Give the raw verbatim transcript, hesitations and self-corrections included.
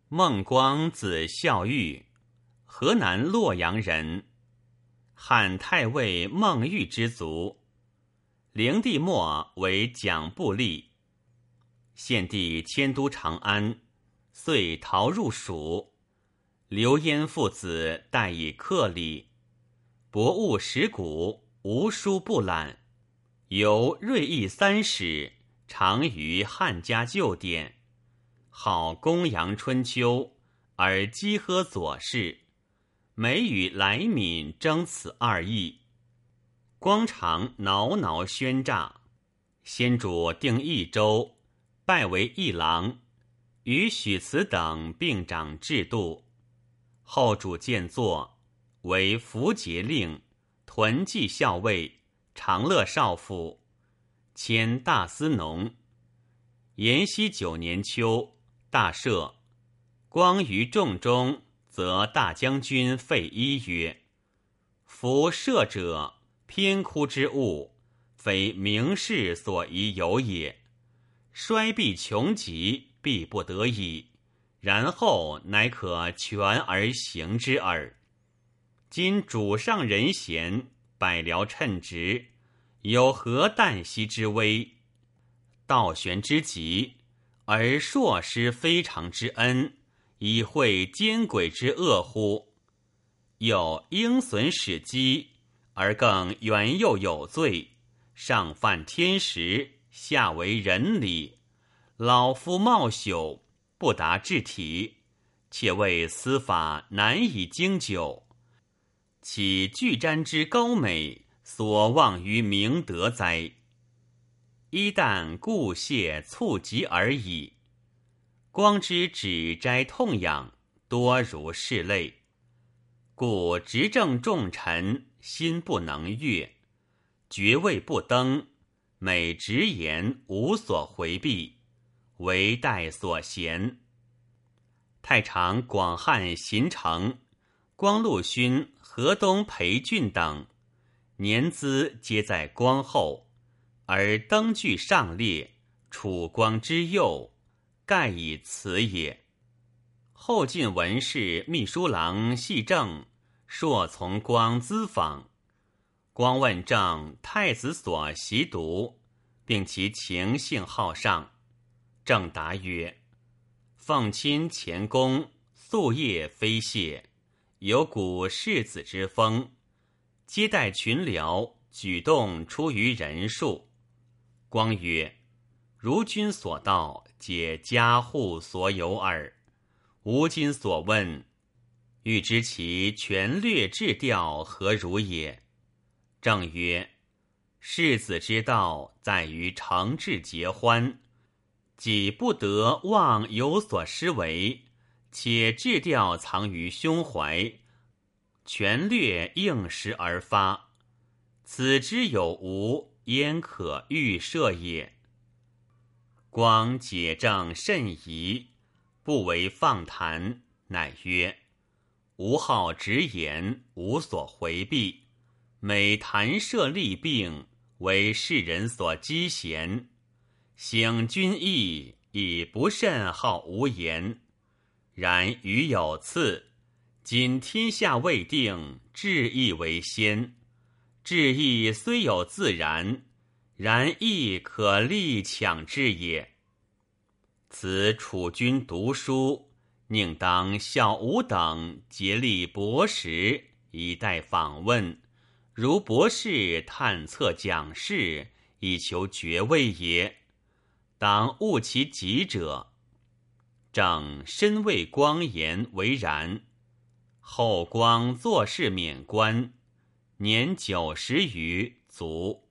孟光字孝玉，河南洛阳人，汉太尉孟玉之族。灵帝末为蒋布吏，献帝迁都长安，遂逃入蜀。刘焉父子代以克礼，博物识古，无书不览。由锐意三史，长于汉家旧典。好公羊春秋，而积呵左氏，每与来敏争此二义。光常挠挠宣诈，先主定益州，拜为议郎，与许慈等并掌制度。后主见作，为符节令、屯骑校尉、长乐少府，迁大司农。延熙九年秋，大赦。光于众中，则大将军费祎曰：夫赦者，偏枯之物，非名士所宜有也。衰必穷极，必不得已，然后乃可全而行之耳。今主上人贤，百僚称职，有何旦夕之危？道玄之极，而硕施非常之恩，以会奸诡之恶乎？又应损使机，而更原又有罪，上犯天时，下为人礼。老夫冒朽，不达治体，且为司法难以经久。岂巨瞻之高美，所望于明德哉？一旦故谢促疾而已。光之指摘痛痒，多如是类。故执政重臣，心不能悦，爵位不登，每直言无所回避，唯待所贤。太常广汉邢城、光禄勋河东裴俊等，年资皆在光后，而登据上列，楚光之右，盖以此也。后晋文士秘书郎系正朔从光咨访，光问正太子所习读，并其情性好上。正答曰：奉亲前公，夙夜非懈，有古士子之风，接待群僚，举动出于人数。光曰：如君所道，皆家户所有耳。吾今所问，欲知其权略制调何如也。正曰：士子之道，在于诚挚结欢，己不得忘有所失为，且制调藏于胸怀，权略应时而发，此之有无，焉可预设也。光解正甚疑，不为放谈，乃曰：吾好直言，无所回避，每谈涉利病，为世人所讥嫌。省君意，已不甚好无言。然余有次，今天下未定，治意为先。治意虽有自然，然亦可力强之也。此楚君读书，宁当效吾等竭力博识，以待访问，如博士探测讲事，以求爵位也。当务其急者。正深为光言为然。后光做事免官，年九十余卒。